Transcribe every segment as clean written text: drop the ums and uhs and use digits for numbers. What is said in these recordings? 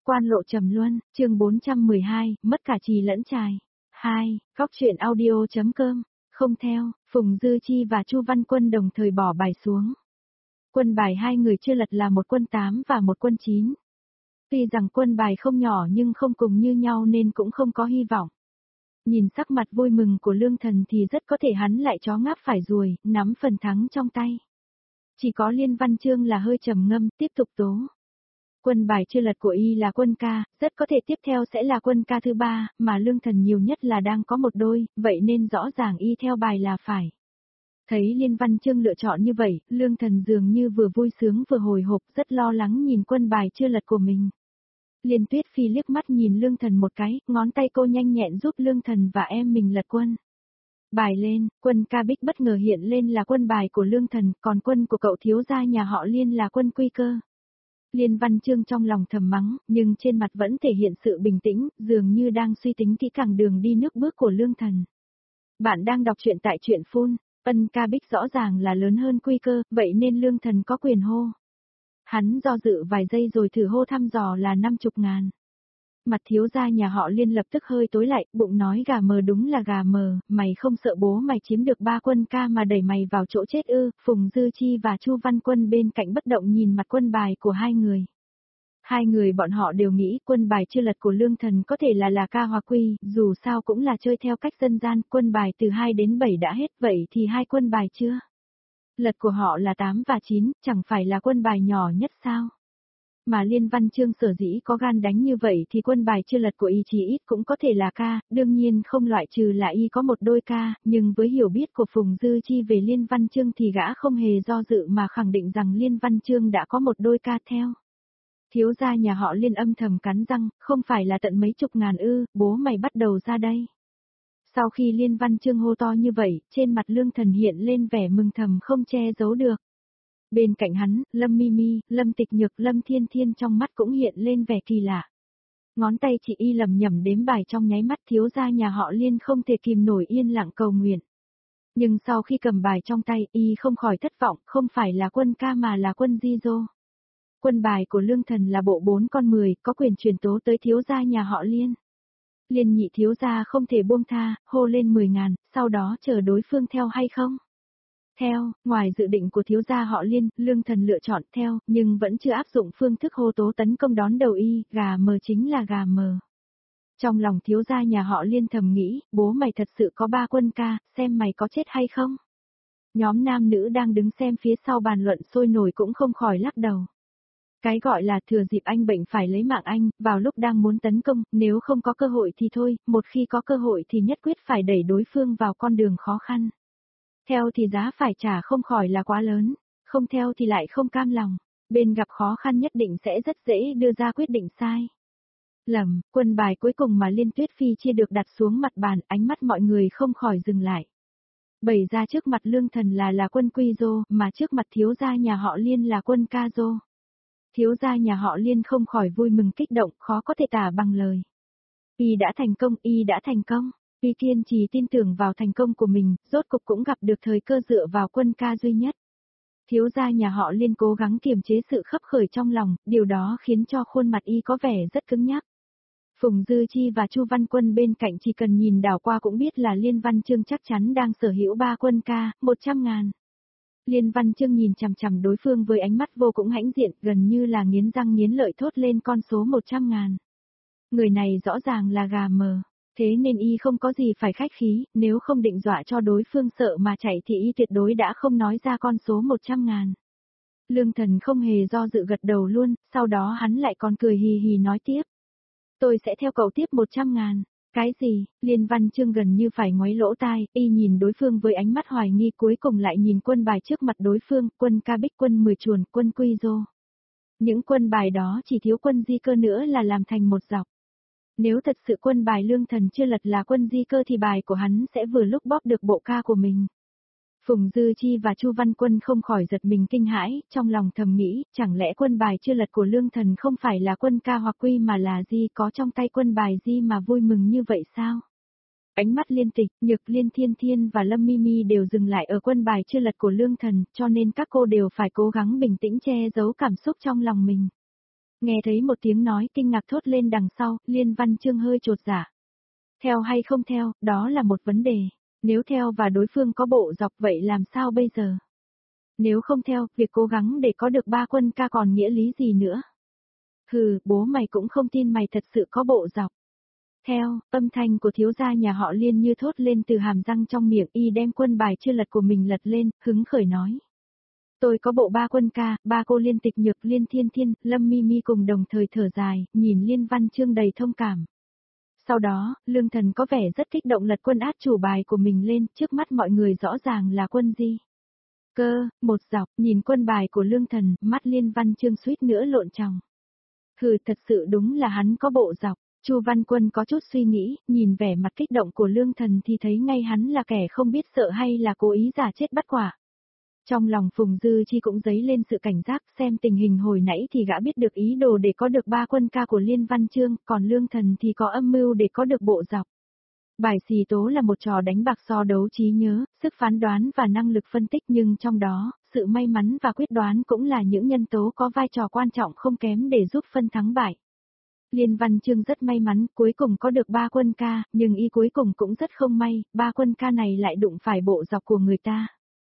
Quan lộ trầm luân, chương 412, mất cả trì lẫn trài. 2. Góc truyện audio.com. Không theo, Phùng Dư Chi và Chu Văn Quân đồng thời bỏ bài xuống. Quân bài hai người chưa lật là một quân 8 và một quân 9. Tuy rằng quân bài không nhỏ nhưng không cùng như nhau nên cũng không có hy vọng. Nhìn sắc mặt vui mừng của Lương Thần thì rất có thể hắn lại chó ngáp phải ruồi, nắm phần thắng trong tay. Chỉ có Liên Văn Chương là hơi trầm ngâm, tiếp tục tố. Quân bài chưa lật của y là quân ca, rất có thể tiếp theo sẽ là quân ca thứ 3, mà Lương Thần nhiều nhất là đang có một đôi, vậy nên rõ ràng y theo bài là phải. Thấy Liên Văn Chương lựa chọn như vậy, Lương Thần dường như vừa vui sướng vừa hồi hộp, rất lo lắng nhìn quân bài chưa lật của mình. Liên Tuyết Phi liếc mắt nhìn Lương Thần một cái, ngón tay cô nhanh nhẹn giúp Lương Thần và em mình lật quân. Bài lên, quân ca bích bất ngờ hiện lên là quân bài của Lương Thần, còn quân của cậu thiếu gia nhà họ Liên là quân quy cơ. Liên Văn Chương trong lòng thầm mắng, nhưng trên mặt vẫn thể hiện sự bình tĩnh, dường như đang suy tính kỹ càng đường đi nước bước của Lương Thần. Bạn đang đọc truyện tại truyện Phun, ân ca bích rõ ràng là lớn hơn quy cơ, vậy nên Lương Thần có quyền hô. Hắn do dự vài giây rồi thử hô thăm dò là 50.000. Mặt thiếu gia nhà họ Liên lập tức hơi tối lại, bụng nói gà mờ đúng là gà mờ, mày không sợ bố mày chiếm được 3 quân ca mà đẩy mày vào chỗ chết ư? Phùng Dư Chi và Chu Văn Quân bên cạnh bất động nhìn mặt quân bài của hai người. Hai người bọn họ đều nghĩ quân bài chưa lật của Lương Thần có thể là ca hoặc quy, dù sao cũng là chơi theo cách dân gian, quân bài từ 2 đến 7 đã hết, vậy thì hai quân bài chưa? Lật của họ là 8 và 9, chẳng phải là quân bài nhỏ nhất sao? Mà Liên Văn Chương sở dĩ có gan đánh như vậy thì quân bài chưa lật của y chí ít cũng có thể là ca, đương nhiên không loại trừ là y có một đôi ca, nhưng với hiểu biết của Phùng Dư Chi về Liên Văn Chương thì gã không hề do dự mà khẳng định rằng Liên Văn Chương đã có một đôi ca theo. Thiếu gia nhà họ Liên âm thầm cắn răng, không phải là tận mấy chục ngàn ư, bố mày bắt đầu ra đây. Sau khi Liên Văn Chương hô to như vậy, trên mặt Lương Thần hiện lên vẻ mừng thầm không che giấu được. Bên cạnh hắn, Lâm Mimi, Lâm Tịch Nhược, Lâm Thiên Thiên trong mắt cũng hiện lên vẻ kỳ lạ. Ngón tay chị y lầm nhầm đếm bài trong nháy mắt, thiếu gia nhà họ Liên không thể kìm nổi yên lặng cầu nguyện. Nhưng sau khi cầm bài trong tay, y không khỏi thất vọng, không phải là quân ca mà là quân di dô. Quân bài của Lương Thần là bộ 4 con 10, có quyền truyền tố tới thiếu gia nhà họ Liên. Liên nhị thiếu gia không thể buông tha, hô lên 10.000, sau đó chờ đối phương theo hay không? Theo, ngoài dự định của thiếu gia họ Liên, Lương Thần lựa chọn theo, nhưng vẫn chưa áp dụng phương thức hô tố tấn công đón đầu y, gà mờ chính là gà mờ. Trong lòng thiếu gia nhà họ Liên thầm nghĩ, bố mày thật sự có 3 quân ca, xem mày có chết hay không? Nhóm nam nữ đang đứng xem phía sau bàn luận sôi nổi cũng không khỏi lắc đầu. Cái gọi là thừa dịp anh bệnh phải lấy mạng anh, vào lúc đang muốn tấn công, nếu không có cơ hội thì thôi, một khi có cơ hội thì nhất quyết phải đẩy đối phương vào con đường khó khăn. Theo thì giá phải trả không khỏi là quá lớn, không theo thì lại không cam lòng, bên gặp khó khăn nhất định sẽ rất dễ đưa ra quyết định sai. Lầm, quân bài cuối cùng mà Liên Tuyết Phi chia được đặt xuống mặt bàn, ánh mắt mọi người không khỏi dừng lại. Bày ra trước mặt Lương Thần là quân quy dô, mà trước mặt thiếu gia nhà họ Liên là quân ca dô. Thiếu gia nhà họ Liên không khỏi vui mừng kích động, khó có thể tả bằng lời. Y đã thành công, y đã thành công. Y kiên trì tin tưởng vào thành công của mình, rốt cục cũng gặp được thời cơ dựa vào quân ca duy nhất. Thiếu gia nhà họ Liên cố gắng kiềm chế sự khấp khởi trong lòng, điều đó khiến cho khuôn mặt y có vẻ rất cứng nhắc. Phùng Dư Chi và Chu Văn Quân bên cạnh chỉ cần nhìn đảo qua cũng biết là Liên Văn Chương chắc chắn đang sở hữu 3 quân ca, 100.000. Liên Văn Chương nhìn chằm chằm đối phương với ánh mắt vô cùng hãnh diện, gần như là nghiến răng nghiến lợi thốt lên con số 100.000. Người này rõ ràng là gà mờ. Thế nên y không có gì phải khách khí, nếu không định dọa cho đối phương sợ mà chạy thì y tuyệt đối đã không nói ra con số 100.000. Lương Thần không hề do dự gật đầu luôn, sau đó hắn lại còn cười hì hì nói tiếp. Tôi sẽ theo cậu tiếp 100.000. Cái gì? Liên Văn Chương gần như phải ngoáy lỗ tai, y nhìn đối phương với ánh mắt hoài nghi, cuối cùng lại nhìn quân bài trước mặt đối phương, quân ca bích, quân 10 chuồn, quân quy dô. Những quân bài đó chỉ thiếu quân di cơ nữa là làm thành một dọc. Nếu thật sự quân bài Lương Thần chưa lật là quân di cơ thì bài của hắn sẽ vừa lúc bóp được bộ ca của mình. Phùng Dư Chi và Chu Văn Quân không khỏi giật mình kinh hãi, trong lòng thầm nghĩ, chẳng lẽ quân bài chưa lật của Lương Thần không phải là quân ca hoặc quy mà là di, có trong tay quân bài di mà vui mừng như vậy sao? Ánh mắt Liên Tịch, Nhược, Liên Thiên Thiên và Lâm Mimi đều dừng lại ở quân bài chưa lật của Lương Thần, cho nên các cô đều phải cố gắng bình tĩnh che giấu cảm xúc trong lòng mình. Nghe thấy một tiếng nói kinh ngạc thốt lên đằng sau, Liên Văn Chương hơi chột dạ. Theo hay không theo, đó là một vấn đề. Nếu theo và đối phương có bộ dọc vậy làm sao bây giờ? Nếu không theo, việc cố gắng để có được 3 quân ca còn nghĩa lý gì nữa? Hừ, bố mày cũng không tin mày thật sự có bộ dọc. Theo, âm thanh của thiếu gia nhà họ Liên như thốt lên từ hàm răng trong miệng, y đem quân bài chưa lật của mình lật lên, hứng khởi nói. Tôi có bộ 3 quân ca, 3 cô Liên Tịch Nhược, Liên Thiên Thiên, Lâm Mi Mi cùng đồng thời thở dài, nhìn Liên Văn Chương đầy thông cảm. Sau đó, Lương Thần có vẻ rất kích động lật quân át chủ bài của mình lên, trước mắt mọi người rõ ràng là quân gì. Một dọc, nhìn quân bài của Lương Thần, mắt Liên Văn Chương suýt nữa lộn tròng. Hừ, thật sự đúng là hắn có bộ dọc. Chu Văn Quân có chút suy nghĩ, nhìn vẻ mặt kích động của Lương Thần thì thấy ngay hắn là kẻ không biết sợ hay là cố ý giả chết bắt quả. Trong lòng Phùng Dư Chi cũng dấy lên sự cảnh giác, xem tình hình hồi nãy thì gã biết được ý đồ để có được 3 quân ca của Liên Văn Chương, còn Lương Thần thì có âm mưu để có được bộ dọc. Bài xì tố là một trò đánh bạc so đấu trí nhớ, sức phán đoán và năng lực phân tích, nhưng trong đó, sự may mắn và quyết đoán cũng là những nhân tố có vai trò quan trọng không kém để giúp phân thắng bại. Liên Văn Chương rất may mắn, cuối cùng có được 3 quân ca, nhưng y cuối cùng cũng rất không may, 3 quân ca này lại đụng phải bộ dọc của người ta.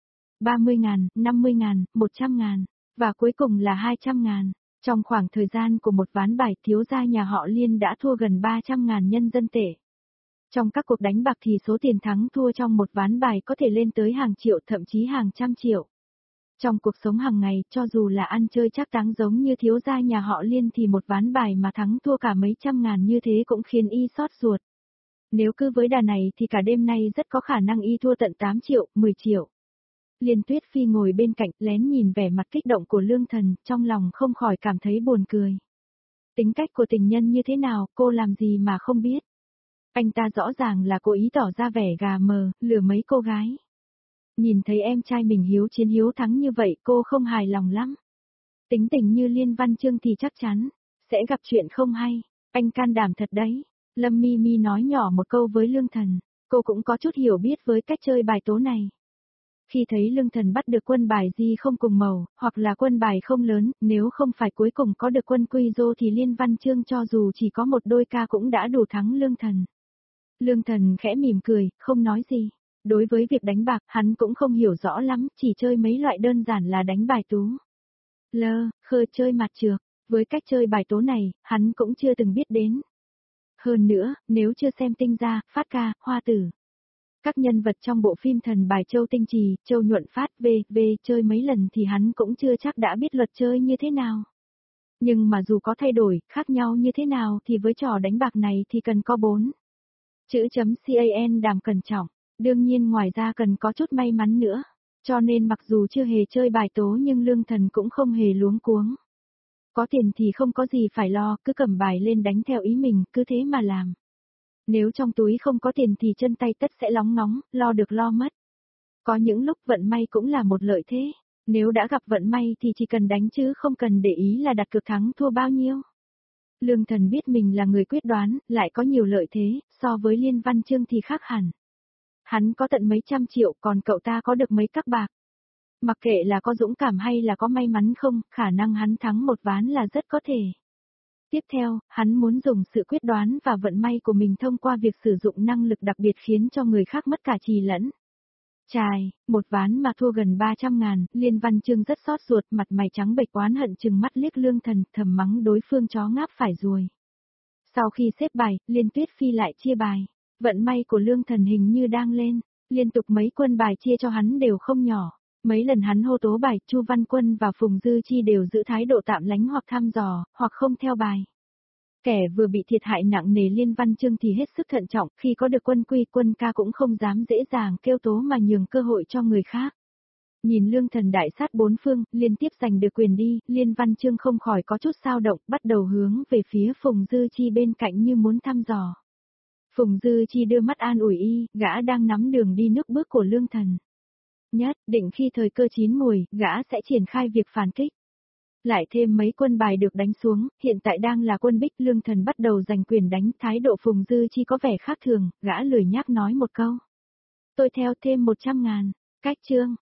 30.000, 50.000, 100.000, và cuối cùng là 200.000. Trong khoảng thời gian của một ván bài, thiếu gia nhà họ Liên đã thua gần 300.000 nhân dân tệ. Trong các cuộc đánh bạc thì số tiền thắng thua trong một ván bài có thể lên tới hàng triệu, thậm chí hàng trăm triệu. Trong cuộc sống hàng ngày, cho dù là ăn chơi chắc táng giống như thiếu gia nhà họ Liên thì một ván bài mà thắng thua cả mấy trăm ngàn như thế cũng khiến y xót ruột. Nếu cứ với đà này thì cả đêm nay rất có khả năng y thua tận 8 triệu, 10 triệu. Liên Tuyết Phi ngồi bên cạnh lén nhìn vẻ mặt kích động của Lương Thần, trong lòng không khỏi cảm thấy buồn cười. Tính cách của tình nhân như thế nào, cô làm gì mà không biết. Anh ta rõ ràng là cố ý tỏ ra vẻ gà mờ, lừa mấy cô gái. Nhìn thấy em trai mình hiếu chiến hiếu thắng như vậy cô không hài lòng lắm. Tính tình như Liên Văn Chương thì chắc chắn sẽ gặp chuyện không hay. Anh can đảm thật đấy. Lâm Mi Mi nói nhỏ một câu với Lương Thần. Cô cũng có chút hiểu biết với cách chơi bài tố này. Khi thấy Lương Thần bắt được quân bài gì không cùng màu, hoặc là quân bài không lớn, nếu không phải cuối cùng có được quân Quy Dô thì Liên Văn Chương cho dù chỉ có một đôi ca cũng đã đủ thắng Lương Thần. Lương Thần khẽ mỉm cười, không nói gì. Đối với việc đánh bạc, hắn cũng không hiểu rõ lắm, chỉ chơi mấy loại đơn giản là đánh bài tú. Khơ chơi mặt trược, với cách chơi bài tố này, hắn cũng chưa từng biết đến. Hơn nữa, nếu chưa xem Tinh Gia, Phát Ca, Hoa Tử. Các nhân vật trong bộ phim Thần Bài Châu Tinh Trì, Châu Nhuận Phát, v chơi mấy lần thì hắn cũng chưa chắc đã biết luật chơi như thế nào. Nhưng mà dù có thay đổi, khác nhau như thế nào thì với trò đánh bạc này thì cần có 4 chữ .can đảm cẩn trọng. Đương nhiên ngoài ra cần có chút may mắn nữa. Cho nên mặc dù chưa hề chơi bài tố nhưng Lương Thần cũng không hề luống cuống. Có tiền thì không có gì phải lo, cứ cầm bài lên đánh theo ý mình, cứ thế mà làm. Nếu trong túi không có tiền thì chân tay tất sẽ lóng ngóng, lo được lo mất. Có những lúc vận may cũng là một lợi thế. Nếu đã gặp vận may thì chỉ cần đánh chứ không cần để ý là đặt cược thắng thua bao nhiêu. Lương Thần biết mình là người quyết đoán, lại có nhiều lợi thế, so với Liên Văn Chương thì khác hẳn. Hắn có tận mấy trăm triệu, còn cậu ta có được mấy các bạc. Mặc kệ là có dũng cảm hay là có may mắn không, khả năng hắn thắng một ván là rất có thể. Tiếp theo, hắn muốn dùng sự quyết đoán và vận may của mình thông qua việc sử dụng năng lực đặc biệt khiến cho người khác mất cả trì lẫn. Chài, một ván mà thua gần 300.000, Liên Văn Chương rất xót ruột, mặt mày trắng bệch oán hận chừng mắt liếc Lương Thần, thầm mắng đối phương chó ngáp phải ruồi. Sau khi xếp bài, Liên Tuyết Phi lại chia bài. Vận may của Lương Thần hình như đang lên, liên tục mấy quân bài chia cho hắn đều không nhỏ. Mấy lần hắn hô tố bài, Chu Văn Quân và Phùng Dư Chi đều giữ thái độ tạm lánh hoặc thăm dò, hoặc không theo bài. Kẻ vừa bị thiệt hại nặng nề Liên Văn Chương thì hết sức thận trọng, khi có được quân quy quân ca cũng không dám dễ dàng kêu tố mà nhường cơ hội cho người khác. Nhìn Lương Thần đại sát 4 phương, liên tiếp giành được quyền đi, Liên Văn Chương không khỏi có chút xao động, bắt đầu hướng về phía Phùng Dư Chi bên cạnh như muốn thăm dò. Phùng Dư Chi đưa mắt an ủi y, gã đang nắm đường đi nước bước của Lương Thần. Nhất định khi thời cơ chín mùi, gã sẽ triển khai việc phản kích. Lại thêm mấy quân bài được đánh xuống, hiện tại đang là quân Bích. Lương Thần bắt đầu giành quyền đánh, thái độ Phùng Dư Chi có vẻ khác thường, gã lười nhác nói một câu. Tôi theo thêm 100.000, cách chương.